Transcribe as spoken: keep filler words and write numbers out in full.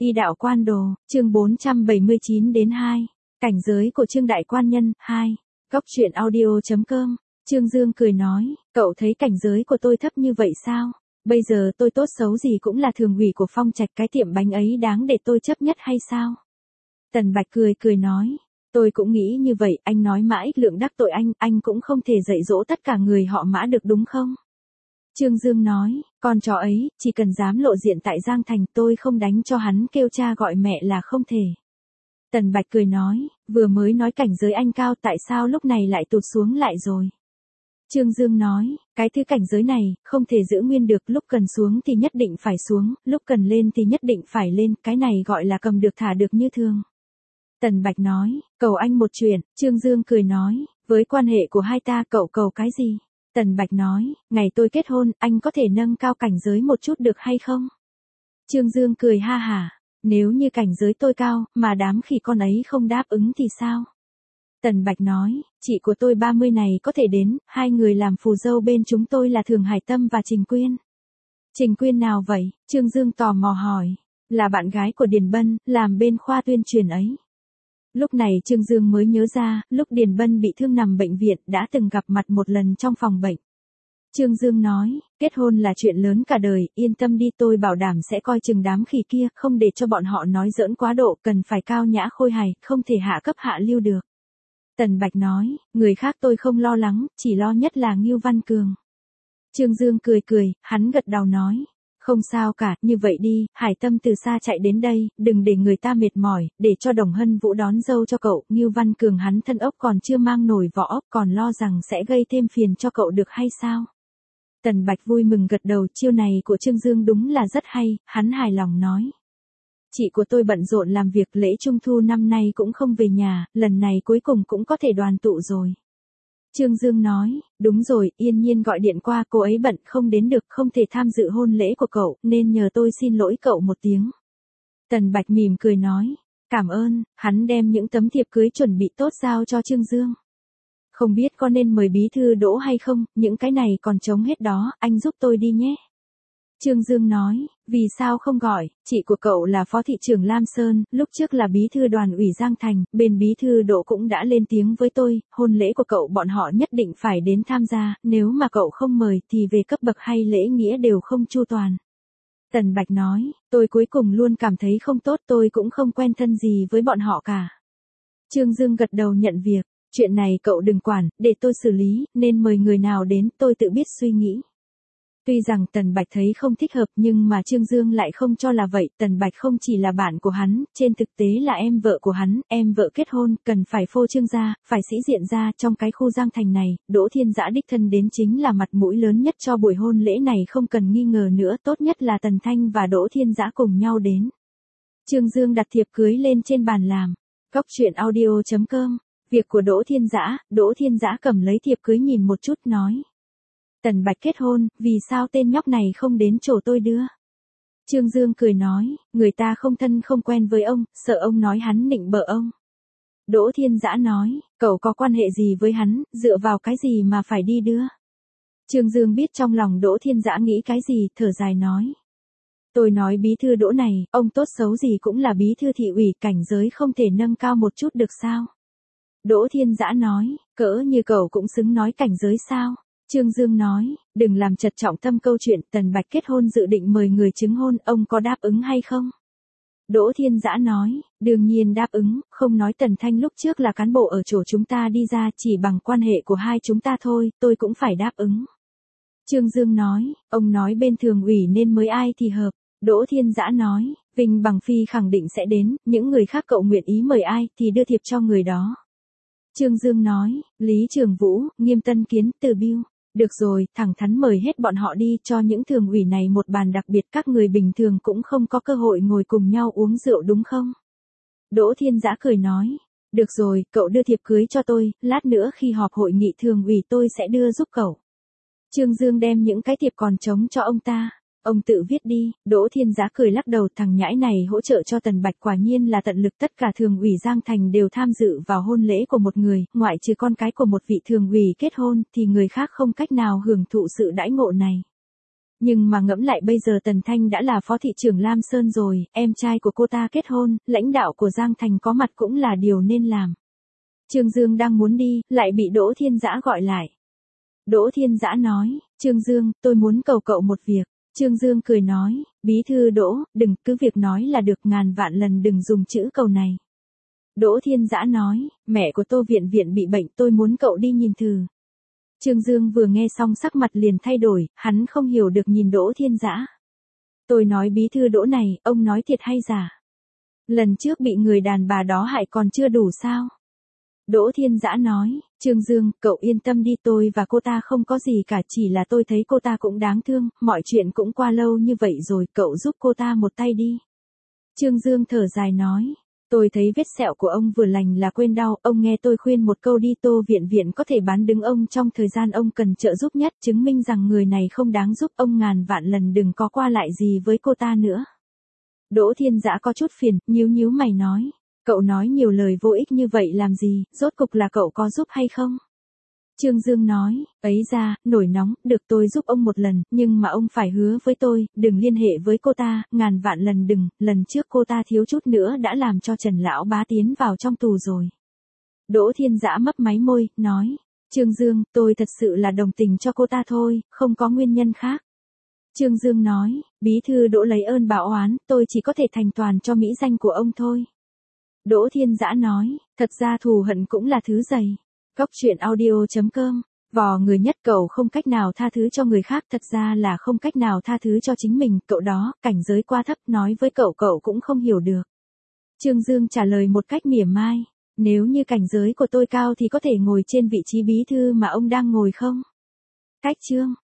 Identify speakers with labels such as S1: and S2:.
S1: Y đạo quan đồ, chương bốn trăm bảy mươi chín đến hai. Cảnh giới của Trương Đại Quan Nhân, hai. Góc truyện audio.com. Trương Dương cười nói, cậu thấy cảnh giới của tôi thấp như vậy sao? Bây giờ tôi tốt xấu gì cũng là thường ủy của Phong Trạch, cái tiệm bánh ấy đáng để tôi chấp nhất hay sao? Tần Bạch cười cười nói, tôi cũng nghĩ như vậy, anh nói mãi lượng đắc tội anh, anh cũng không thể dạy dỗ tất cả người họ Mã được đúng không? Trương Dương nói, con chó ấy, chỉ cần dám lộ diện tại Giang Thành tôi không đánh cho hắn kêu cha gọi mẹ là không thể. Tần Bạch cười nói, vừa mới nói cảnh giới anh cao tại sao lúc này lại tụt xuống lại rồi. Trương Dương nói, cái thứ cảnh giới này, không thể giữ nguyên được, lúc cần xuống thì nhất định phải xuống, lúc cần lên thì nhất định phải lên, cái này gọi là cầm được thả được như thường. Tần Bạch nói, cầu anh một chuyện, Trương Dương cười nói, với quan hệ của hai ta cậu cầu cái gì? Tần Bạch nói, ngày tôi kết hôn, anh có thể nâng cao cảnh giới một chút được hay không? Trương Dương cười ha hả, nếu như cảnh giới tôi cao, mà đám khỉ con ấy không đáp ứng thì sao? Tần Bạch nói, chị của tôi ba mươi này có thể đến, hai người làm phù dâu bên chúng tôi là Thường Hải Tâm và Trình Quyên. Trình Quyên nào vậy? Trương Dương tò mò hỏi, là bạn gái của Điền Bân, làm bên khoa tuyên truyền ấy. Lúc này Trương Dương mới nhớ ra, lúc Điền Bân bị thương nằm bệnh viện đã từng gặp mặt một lần trong phòng bệnh. Trương Dương nói, kết hôn là chuyện lớn cả đời, yên tâm đi, tôi bảo đảm sẽ coi chừng đám khỉ kia, không để cho bọn họ nói giỡn quá độ, cần phải cao nhã khôi hài, không thể hạ cấp hạ lưu được. Tần Bạch nói, người khác tôi không lo lắng, chỉ lo nhất là Ngưu Văn Cường. Trương Dương cười cười, hắn gật đầu nói, không sao cả, như vậy đi, Hải Tâm từ xa chạy đến đây, đừng để người ta mệt mỏi, để cho Đồng Hân Vũ đón dâu cho cậu, Ngưu Văn Cường hắn thân ốc còn chưa mang nổi vỏ ốc, còn lo rằng sẽ gây thêm phiền cho cậu được hay sao? Tần Bạch vui mừng gật đầu, chiêu này của Trương Dương đúng là rất hay, hắn hài lòng nói. Chị của tôi bận rộn làm việc, lễ Trung Thu năm nay cũng không về nhà, lần này cuối cùng cũng có thể đoàn tụ rồi. Trương Dương nói, đúng rồi, Yên Nhiên gọi điện qua, cô ấy bận không đến được, không thể tham dự hôn lễ của cậu, nên nhờ tôi xin lỗi cậu một tiếng. Tần Bạch mỉm cười nói, cảm ơn, hắn đem những tấm thiệp cưới chuẩn bị tốt giao cho Trương Dương. Không biết có nên mời bí thư Đỗ hay không, những cái này còn trống hết đó, anh giúp tôi đi nhé. Trương Dương nói, vì sao không gọi, chị của cậu là phó thị trưởng Lam Sơn, lúc trước là bí thư đoàn ủy Giang Thành, bên bí thư Đỗ cũng đã lên tiếng với tôi, hôn lễ của cậu bọn họ nhất định phải đến tham gia, nếu mà cậu không mời thì về cấp bậc hay lễ nghĩa đều không chu toàn. Tần Bạch nói, tôi cuối cùng luôn cảm thấy không tốt, tôi cũng không quen thân gì với bọn họ cả. Trương Dương gật đầu nhận việc, chuyện này cậu đừng quản, để tôi xử lý, nên mời người nào đến tôi tự biết suy nghĩ. Tuy rằng Tần Bạch thấy không thích hợp nhưng mà Trương Dương lại không cho là vậy, Tần Bạch không chỉ là bạn của hắn, trên thực tế là em vợ của hắn, em vợ kết hôn, cần phải phô trương ra, phải sĩ diện ra, trong cái khu Giang Thành này, Đỗ Thiên Dã đích thân đến chính là mặt mũi lớn nhất cho buổi hôn lễ này, không cần nghi ngờ nữa, tốt nhất là Tần Thanh và Đỗ Thiên Dã cùng nhau đến. Trương Dương đặt thiệp cưới lên trên bàn làm. Góc truyện audio.com. Việc của Đỗ Thiên Dã, Đỗ Thiên Dã cầm lấy thiệp cưới nhìn một chút nói. Tần Bạch kết hôn, vì sao tên nhóc này không đến chỗ tôi đưa? Trương Dương cười nói, người ta không thân không quen với ông, sợ ông nói hắn nịnh bợ ông. Đỗ Thiên Dã nói, cậu có quan hệ gì với hắn, dựa vào cái gì mà phải đi đưa? Trương Dương biết trong lòng Đỗ Thiên Dã nghĩ cái gì, thở dài nói. Tôi nói bí thư Đỗ này, ông tốt xấu gì cũng là bí thư thị ủy, cảnh giới không thể nâng cao một chút được sao? Đỗ Thiên Dã nói, cỡ như cậu cũng xứng nói cảnh giới sao? Trương Dương nói, đừng làm chật trọng tâm câu chuyện, Tần Bạch kết hôn dự định mời người chứng hôn, ông có đáp ứng hay không? Đỗ Thiên Dã nói, đương nhiên đáp ứng, không nói Tần Thanh lúc trước là cán bộ ở chỗ chúng ta đi ra, chỉ bằng quan hệ của hai chúng ta thôi, tôi cũng phải đáp ứng. Trương Dương nói, ông nói bên thường ủy nên mới ai thì hợp. Đỗ Thiên Dã nói, Vinh Bằng Phi khẳng định sẽ đến, những người khác cậu nguyện ý mời ai thì đưa thiệp cho người đó. Trương Dương nói, Lý Trường Vũ, Nghiêm Tân Kiến, Từ Biêu. Được rồi, thẳng thắn mời hết bọn họ đi, cho những thường ủy này một bàn đặc biệt, các người bình thường cũng không có cơ hội ngồi cùng nhau uống rượu đúng không? Đỗ Thiên Dã cười nói, được rồi, cậu đưa thiệp cưới cho tôi, lát nữa khi họp hội nghị thường ủy tôi sẽ đưa giúp cậu. Trương Dương đem những cái thiệp còn trống cho ông ta. Ông tự viết đi, Đỗ Thiên Dã cười lắc đầu, thằng nhãi này hỗ trợ cho Tần Bạch quả nhiên là tận lực, tất cả thường ủy Giang Thành đều tham dự vào hôn lễ của một người, ngoại trừ con cái của một vị thường ủy kết hôn thì người khác không cách nào hưởng thụ sự đãi ngộ này. Nhưng mà ngẫm lại bây giờ Tần Thanh đã là phó thị trưởng Lam Sơn rồi, em trai của cô ta kết hôn, lãnh đạo của Giang Thành có mặt cũng là điều nên làm. Trương Dương đang muốn đi, lại bị Đỗ Thiên Dã gọi lại. Đỗ Thiên Dã nói, Trương Dương, tôi muốn cầu cậu một việc. Trương Dương cười nói, bí thư Đỗ, đừng, cứ việc nói là được, ngàn vạn lần đừng dùng chữ cầu này. Đỗ Thiên Dã nói, mẹ của Tô Viện Viện bị bệnh, tôi muốn cậu đi nhìn thử. Trương Dương vừa nghe xong sắc mặt liền thay đổi, hắn không hiểu được nhìn Đỗ Thiên Dã. Tôi nói bí thư Đỗ này, ông nói thiệt hay giả? Lần trước bị người đàn bà đó hại còn chưa đủ sao? Đỗ Thiên Dã nói, Trương Dương, cậu yên tâm đi, tôi và cô ta không có gì cả, chỉ là tôi thấy cô ta cũng đáng thương, mọi chuyện cũng qua lâu như vậy rồi, cậu giúp cô ta một tay đi. Trương Dương thở dài nói, tôi thấy vết sẹo của ông vừa lành là quên đau, ông nghe tôi khuyên một câu đi, Tô Viện Viện có thể bán đứng ông trong thời gian ông cần trợ giúp nhất, chứng minh rằng người này không đáng giúp, ông ngàn vạn lần đừng có qua lại gì với cô ta nữa. Đỗ Thiên Dã có chút phiền, nhíu nhíu mày nói, cậu nói nhiều lời vô ích như vậy làm gì, rốt cục là cậu có giúp hay không? Trương Dương nói, ấy ra, nổi nóng, được tôi giúp ông một lần, nhưng mà ông phải hứa với tôi, đừng liên hệ với cô ta, ngàn vạn lần đừng, lần trước cô ta thiếu chút nữa đã làm cho Trần Lão Bá tiến vào trong tù rồi. Đỗ Thiên Dã mấp máy môi, nói, Trương Dương, tôi thật sự là đồng tình cho cô ta thôi, không có nguyên nhân khác. Trương Dương nói, bí thư Đỗ lấy ơn báo oán, tôi chỉ có thể thành toàn cho mỹ danh của ông thôi. Đỗ Thiên Dã nói, thật ra thù hận cũng là thứ dày. Góc truyện audio chấm com, vò người nhất cậu không cách nào tha thứ cho người khác, thật ra là không cách nào tha thứ cho chính mình, cậu đó, cảnh giới quá thấp, nói với cậu cậu cũng không hiểu được. Trương Dương trả lời một cách mỉa mai, nếu như cảnh giới của tôi cao thì có thể ngồi trên vị trí bí thư mà ông đang ngồi không? Cách chương